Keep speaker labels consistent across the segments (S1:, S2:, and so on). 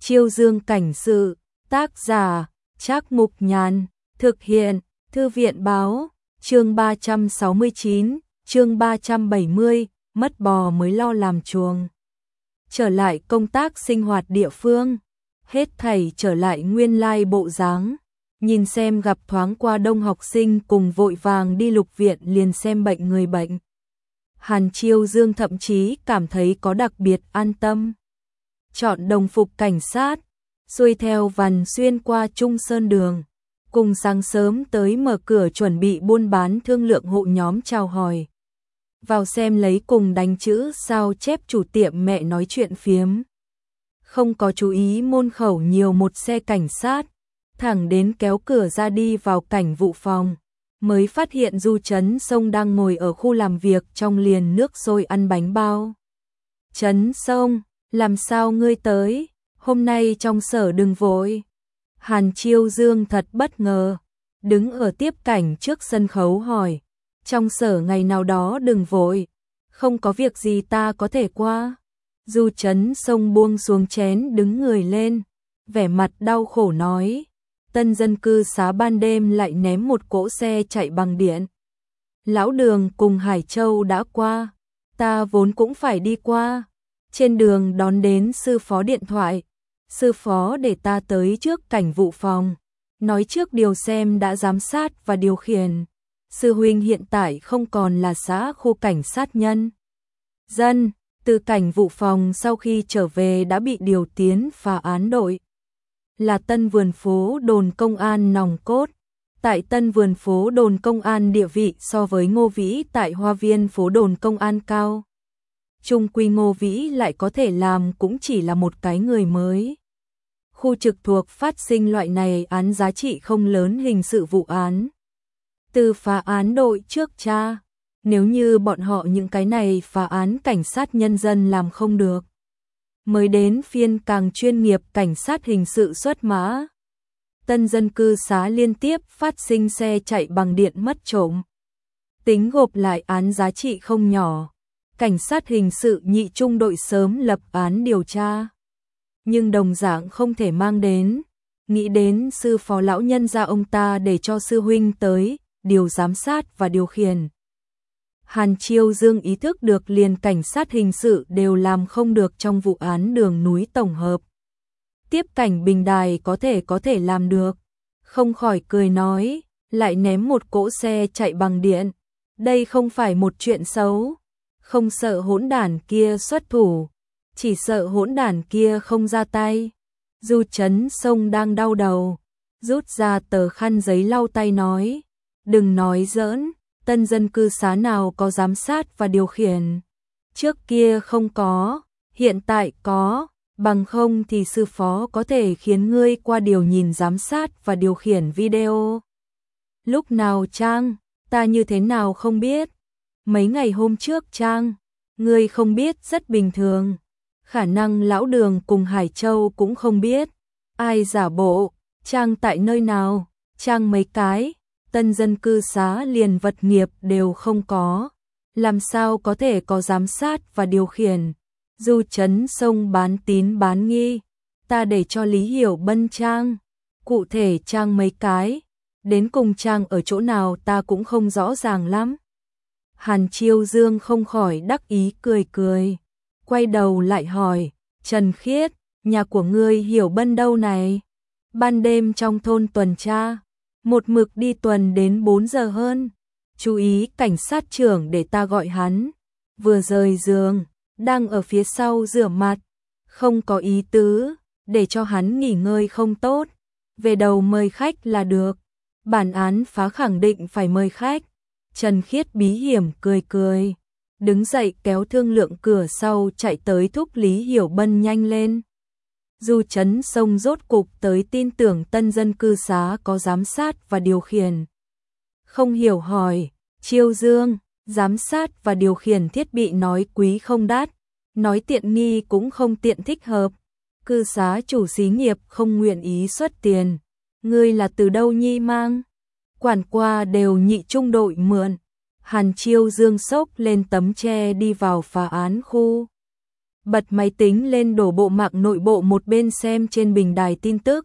S1: Chiêu Dương cảnh sự, tác giả, Trác Mục Nhàn, thực hiện, Thư viện báo, chương 369, chương 370, mất bò mới lo làm chuồng. Trở lại công tác sinh hoạt địa phương, hết thảy trở lại nguyên lai bộ dáng. Nhìn xem gặp thoáng qua đông học sinh cùng vội vàng đi lục viện liền xem bệnh người bệnh. Hàn Chiêu Dương thậm chí cảm thấy có đặc biệt an tâm. Chọn đồng phục cảnh sát, xuôi theo vằn xuyên qua Trung Sơn đường, cùng sáng sớm tới mở cửa chuẩn bị buôn bán thương lượng hộ nhóm chào hỏi. Vào xem lấy cùng đánh chữ sao chép chủ tiệm mẹ nói chuyện phiếm. Không có chú ý môn khẩu nhiều một xe cảnh sát, thẳng đến kéo cửa ra đi vào cảnh vụ phòng, mới phát hiện Du Trấn Sông đang ngồi ở khu làm việc trong liền nước sôi ăn bánh bao. Trấn Sông, làm sao ngươi tới, hôm nay trong sở đừng vội. Hàn Chiêu Dương thật bất ngờ, đứng ở tiếp cảnh trước sân khấu hỏi, trong sở ngày nào đó đừng vội, không có việc gì ta có thể qua. Du Trấn Sông buông xuống chén đứng người lên, vẻ mặt đau khổ nói, tân dân cư xá ban đêm lại ném một cỗ xe chạy bằng điện. Lão Đường cùng Hải Châu đã qua, ta vốn cũng phải đi qua. Trên đường đón đến sư phó điện thoại, sư phó để ta tới trước cảnh vụ phòng, nói trước điều xem đã giám sát và điều khiển. Sư huynh hiện tại không còn là xã khu cảnh sát nhân dân, từ cảnh vụ phòng sau khi trở về đã bị điều tiến phá án đội. Là Tân Vườn Phố đồn công an nòng cốt. Tại Tân Vườn Phố đồn công an địa vị so với Ngô Vĩ tại Hoa Viên phố đồn công an cao. Trung quy Ngô Vĩ lại có thể làm cũng chỉ là một cái người mới. Khu trực thuộc phát sinh loại này án giá trị không lớn hình sự vụ án. Từ phá án đội trước cha, nếu như bọn họ những cái này phá án cảnh sát nhân dân làm không được. Mới đến phiên càng chuyên nghiệp cảnh sát hình sự xuất mã. Tân dân cư xá liên tiếp phát sinh xe chạy bằng điện mất trộm. Tính gộp lại án giá trị không nhỏ. Cảnh sát hình sự nhị trung đội sớm lập án điều tra. Nhưng đồng dạng không thể mang đến. Nghĩ đến sư phó lão nhân gia ông ta để cho sư huynh tới, điều giám sát và điều khiển. Hàn Chiêu Dương ý thức được liền cảnh sát hình sự đều làm không được trong vụ án đường núi tổng hợp. Tiếp cảnh bình đài có thể làm được. Không khỏi cười nói, lại ném một cỗ xe chạy bằng điện. Đây không phải một chuyện xấu. Không sợ hỗn đản kia xuất thủ, chỉ sợ hỗn đản kia không ra tay. Du Trấn Sông đang đau đầu, rút ra tờ khăn giấy lau tay nói, đừng nói giỡn, tân dân cư xá nào có giám sát và điều khiển. Trước kia không có, hiện tại có, bằng không thì sư phó có thể khiến ngươi qua điều nhìn giám sát và điều khiển video. Lúc nào Trang, ta như thế nào không biết. Mấy ngày hôm trước Trang, ngươi không biết rất bình thường. Khả năng Lão Đường cùng Hải Châu cũng không biết. Ai giả bộ, Trang tại nơi nào, Trang mấy cái, tân dân cư xá liền vật nghiệp đều không có. Làm sao có thể có giám sát và điều khiển. Du Trấn Sông bán tín bán nghi, ta để cho Lý Hiểu Bân Trang. Cụ thể Trang mấy cái, đến cùng Trang ở chỗ nào ta cũng không rõ ràng lắm. Hàn Chiêu Dương không khỏi đắc ý cười cười, quay đầu lại hỏi, Trần Khiết, nhà của ngươi Hiểu Bân đâu này? Ban đêm trong thôn tuần tra, một mực đi tuần đến 4 giờ hơn, chú ý cảnh sát trưởng để ta gọi hắn, vừa rời giường, đang ở phía sau rửa mặt, không có ý tứ, để cho hắn nghỉ ngơi không tốt, về đầu mời khách là được, bản án phá khẳng định phải mời khách. Trần Khiết bí hiểm cười cười, đứng dậy kéo thương lượng cửa sau chạy tới thúc Lý Hiểu Bân nhanh lên. Du Trấn Sông rốt cục tới tin tưởng tân dân cư xá có giám sát và điều khiển. Không hiểu hỏi, Chiêu Dương, giám sát và điều khiển thiết bị nói quý không đắt, nói tiện nghi cũng không tiện thích hợp. Cư xá chủ xí nghiệp không nguyện ý xuất tiền. Ngươi là từ đâu nhi mang? Quản qua đều nhị trung đội mượn. Hàn Chiêu Dương xốc lên tấm tre đi vào phá án khu. bật máy tính lên đổ bộ mạng nội bộ, một bên xem trên bình đài tin tức,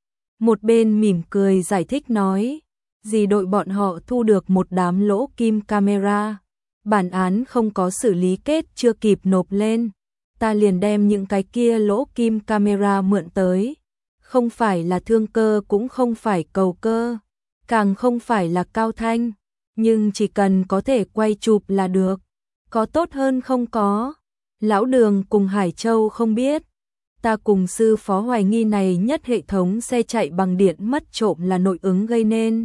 S1: một bên mỉm cười giải thích nói, gì đội bọn họ thu được một đám lỗ kim camera, bản án không có xử lý kết chưa kịp nộp lên, ta liền đem những cái kia lỗ kim camera mượn tới, không phải là thương cơ cũng không phải cầu cơ, càng không phải là cao thanh, nhưng chỉ cần có thể quay chụp là được, có tốt hơn không có. Lão Đường cùng Hải Châu không biết, ta cùng sư phó hoài nghi này nhất hệ thống xe chạy bằng điện mất trộm là nội ứng gây nên.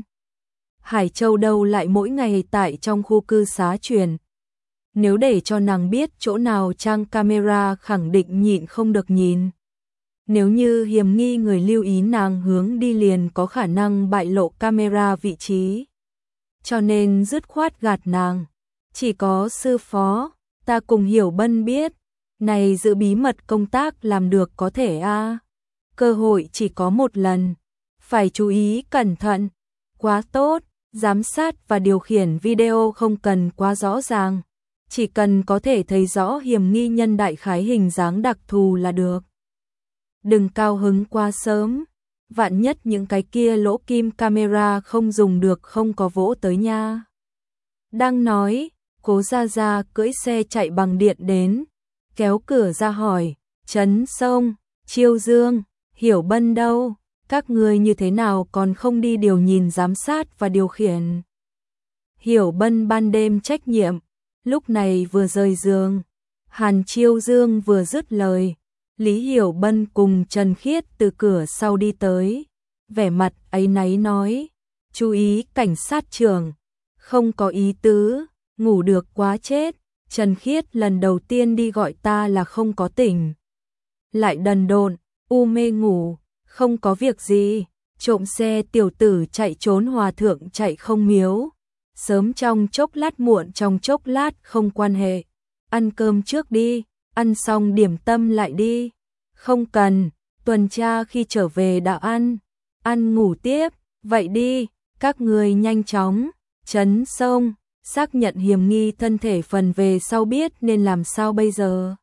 S1: Hải Châu đâu lại mỗi ngày tại trong khu cư xá truyền. Nếu để cho nàng biết chỗ nào trang camera khẳng định nhịn không được nhìn. Nếu như hiểm nghi người lưu ý nàng hướng đi liền có khả năng bại lộ camera vị trí. Cho nên dứt khoát gạt nàng. Chỉ có sư phó, ta cùng Hiểu Bân biết. Này giữ bí mật công tác làm được có thể a. Cơ hội chỉ có một lần. Phải chú ý cẩn thận. Quá tốt, giám sát và điều khiển video không cần quá rõ ràng. Chỉ cần có thể thấy rõ hiểm nghi nhân đại khái hình dáng đặc thù là được. Đừng cao hứng quá sớm, vạn nhất những cái kia lỗ kim camera không dùng được không có vỗ tới nha. Đang nói, Cố Gia Gia cưỡi xe chạy bằng điện đến, kéo cửa ra hỏi, Trấn Sông, Chiêu Dương, Hiểu Bân đâu, các người như thế nào còn không đi điều nhìn giám sát và điều khiển. Hiểu Bân ban đêm trách nhiệm, lúc này vừa rời giường, Hàn Chiêu Dương vừa dứt lời. Lý Hiểu Bân cùng Trần Khiết từ cửa sau đi tới, vẻ mặt áy náy nói, chú ý cảnh sát trưởng, không có ý tứ, ngủ được quá chết, Trần Khiết lần đầu tiên đi gọi ta là không có tỉnh. Lại đần độn, u mê ngủ, không có việc gì, trộm xe tiểu tử chạy trốn hòa thượng chạy không miếu, sớm trong chốc lát muộn trong chốc lát không quan hệ, ăn cơm trước đi. Ăn xong điểm tâm lại đi. Không cần, tuần tra khi trở về đã ăn ngủ tiếp, vậy đi, các người nhanh chóng. Trấn Sông, xác nhận hiểm nghi thân thể phần về sau biết nên làm sao bây giờ.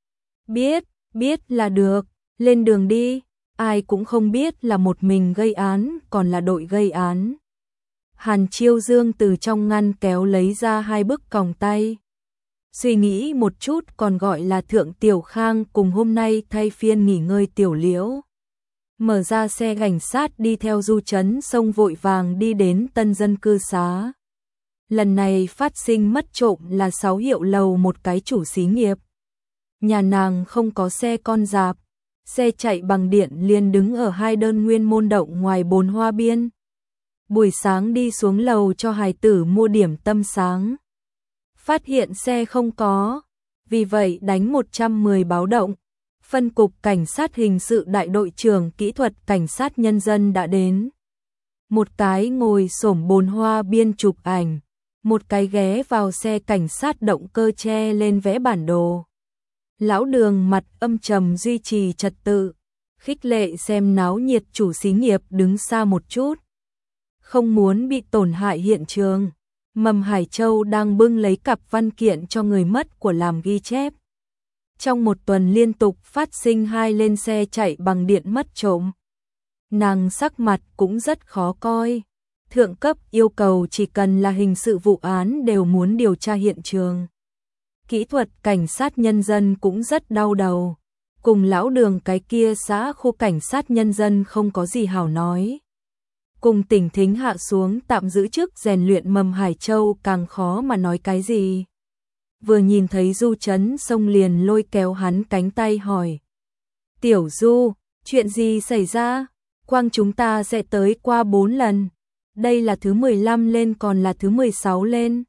S1: Biết là được, lên đường đi, ai cũng không biết là một mình gây án còn là đội gây án. Hàn Chiêu Dương từ trong ngăn kéo lấy ra 2 bức còng tay. Suy nghĩ một chút còn gọi là Thượng Tiểu Khang cùng hôm nay thay phiên nghỉ ngơi Tiểu Liễu. Mở ra xe cảnh sát đi theo Du Trấn Sông vội vàng đi đến tân dân cư xá. Lần này phát sinh mất trộm là 6 hiệu lầu một cái chủ xí nghiệp. Nhà nàng không có xe con dạp, xe chạy bằng điện liền đứng ở 2 đơn nguyên môn động ngoài Bồn Hoa Biên. Buổi sáng đi xuống lầu cho hài tử mua điểm tâm sáng. Phát hiện xe không có, vì vậy đánh 110 báo động. Phân cục cảnh sát hình sự đại đội trưởng kỹ thuật cảnh sát nhân dân đã đến. Một cái ngồi xổm Bồn Hoa Biên chụp ảnh, một cái ghé vào xe cảnh sát động cơ che lên vẽ bản đồ. Lão Đường mặt âm trầm duy trì trật tự, khích lệ xem náo nhiệt chủ xí nghiệp đứng xa một chút. Không muốn bị tổn hại hiện trường. Mầm Hải Châu đang bưng lấy cặp văn kiện cho người mất của làm ghi chép. Trong một tuần liên tục phát sinh 2 lên xe chạy bằng điện mất trộm. Nàng sắc mặt cũng rất khó coi. Thượng cấp yêu cầu chỉ cần là hình sự vụ án đều muốn điều tra hiện trường. Kỹ thuật cảnh sát nhân dân cũng rất đau đầu. Cùng Lão Đường cái kia xã khu cảnh sát nhân dân không có gì hảo nói. Cùng Tỉnh Thính hạ xuống tạm giữ chức rèn luyện Mầm Hải Châu càng khó mà nói cái gì. Vừa nhìn thấy Du Trấn Sông liền lôi kéo hắn cánh tay hỏi. Tiểu Du, chuyện gì xảy ra? Quang chúng ta sẽ tới qua 4 lần. Đây là thứ 15 lên còn là thứ 16 lên.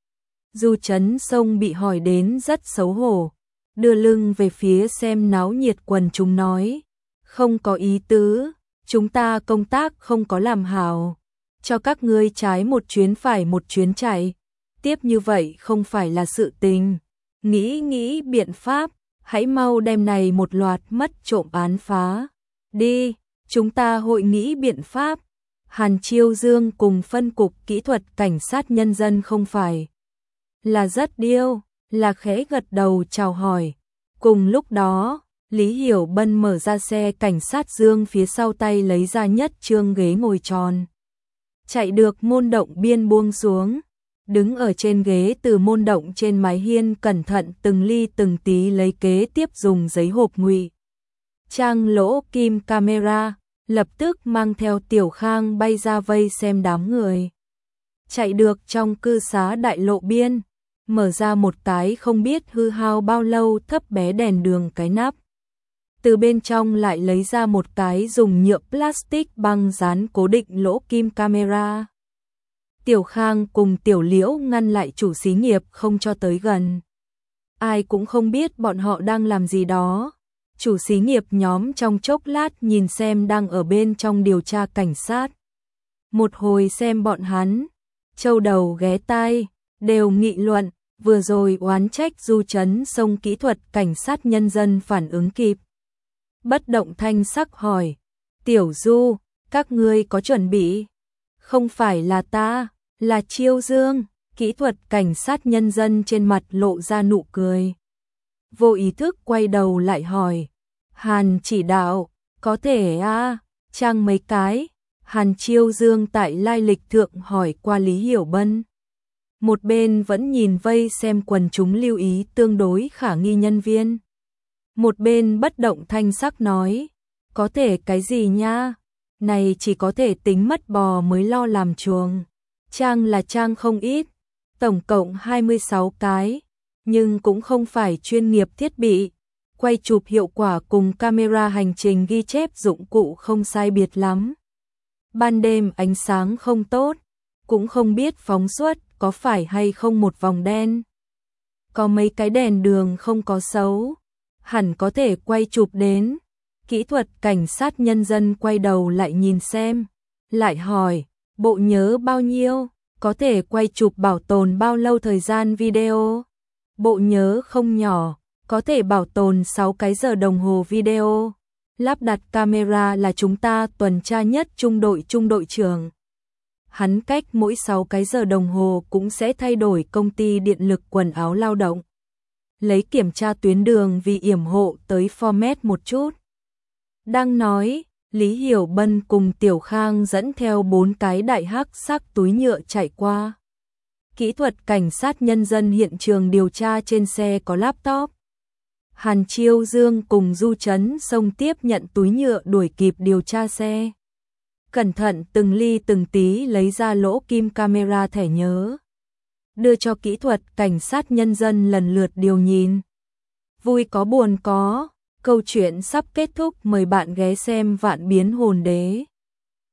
S1: Du Trấn Sông bị hỏi đến rất xấu hổ. Đưa lưng về phía xem náo nhiệt quần chúng nói. Không có ý tứ. Chúng ta công tác không có làm hảo, cho các ngươi trái một chuyến phải một chuyến chạy, tiếp như vậy không phải là sự tình. Nghĩ biện pháp, hãy mau đem này một loạt mất trộm án phá. Đi, chúng ta hội nghĩ biện pháp. Hàn Chiêu Dương cùng phân cục kỹ thuật cảnh sát nhân dân không phải là rất điêu, là khẽ gật đầu chào hỏi. Cùng lúc đó, Lý Hiểu Bân mở ra xe cảnh sát dương phía sau tay lấy ra nhất trương ghế ngồi tròn. Chạy được môn động biên buông xuống, đứng ở trên ghế từ môn động trên mái hiên cẩn thận từng ly từng tí lấy kế tiếp dùng giấy hộp ngụy trang lỗ kim camera, lập tức mang theo Tiểu Khang bay ra vây xem đám người. Chạy được trong cư xá đại lộ biên, mở ra một cái không biết hư hao bao lâu thấp bé đèn đường cái nắp. Từ bên trong lại lấy ra một cái dùng nhựa plastic băng dán cố định lỗ kim camera. Tiểu Khang cùng Tiểu Liễu ngăn lại chủ xí nghiệp không cho tới gần. Ai cũng không biết bọn họ đang làm gì đó. Chủ xí nghiệp nhóm trong chốc lát nhìn xem đang ở bên trong điều tra cảnh sát. Một hồi xem bọn hắn, châu đầu ghé tai, đều nghị luận, vừa rồi oán trách Du Chấn Sông kỹ thuật cảnh sát nhân dân phản ứng kịp. Bất động thanh sắc hỏi, Tiểu Du, các ngươi có chuẩn bị? Không phải là ta, là Chiêu Dương, kỹ thuật cảnh sát nhân dân trên mặt lộ ra nụ cười. Vô ý thức quay đầu lại hỏi, Hàn chỉ đạo, có thể trang mấy cái. Hàn Chiêu Dương tại lai lịch thượng hỏi qua Lý Hiểu Bân. Một bên vẫn nhìn vây xem quần chúng lưu ý tương đối khả nghi nhân viên. Một bên bất động thanh sắc nói, có thể cái gì nha, này chỉ có thể tính mất bò mới lo làm chuồng. Trang là trang không ít, tổng cộng 26 cái, nhưng cũng không phải chuyên nghiệp thiết bị. Quay chụp hiệu quả cùng camera hành trình ghi chép dụng cụ không sai biệt lắm. Ban đêm ánh sáng không tốt, cũng không biết phóng xuất có phải hay không một vòng đen. Có mấy cái đèn đường không có xấu, hẳn có thể quay chụp đến. Kỹ thuật cảnh sát nhân dân quay đầu lại nhìn xem, lại hỏi, bộ nhớ bao nhiêu, có thể quay chụp bảo tồn bao lâu thời gian video. Bộ nhớ không nhỏ, có thể bảo tồn 6 cái giờ đồng hồ video. Lắp đặt camera là chúng ta tuần tra nhất trung đội trưởng. Hắn cách mỗi 6 cái giờ đồng hồ cũng sẽ thay đổi công ty điện lực quần áo lao động. Lấy kiểm tra tuyến đường vì yểm hộ tới format một chút. Đang nói, Lý Hiểu Bân cùng Tiểu Khang dẫn theo 4 cái đại hắc sắc túi nhựa chạy qua. Kỹ thuật cảnh sát nhân dân hiện trường điều tra trên xe có laptop. Hàn Chiêu Dương cùng Du Chấn Sông tiếp nhận túi nhựa đuổi kịp điều tra xe. Cẩn thận từng ly từng tí lấy ra lỗ kim camera thẻ nhớ. Đưa cho kỹ thuật cảnh sát nhân dân lần lượt điều nhìn. Vui có buồn có, câu chuyện sắp kết thúc, mời bạn ghé xem Vạn Biến Hồn Đế.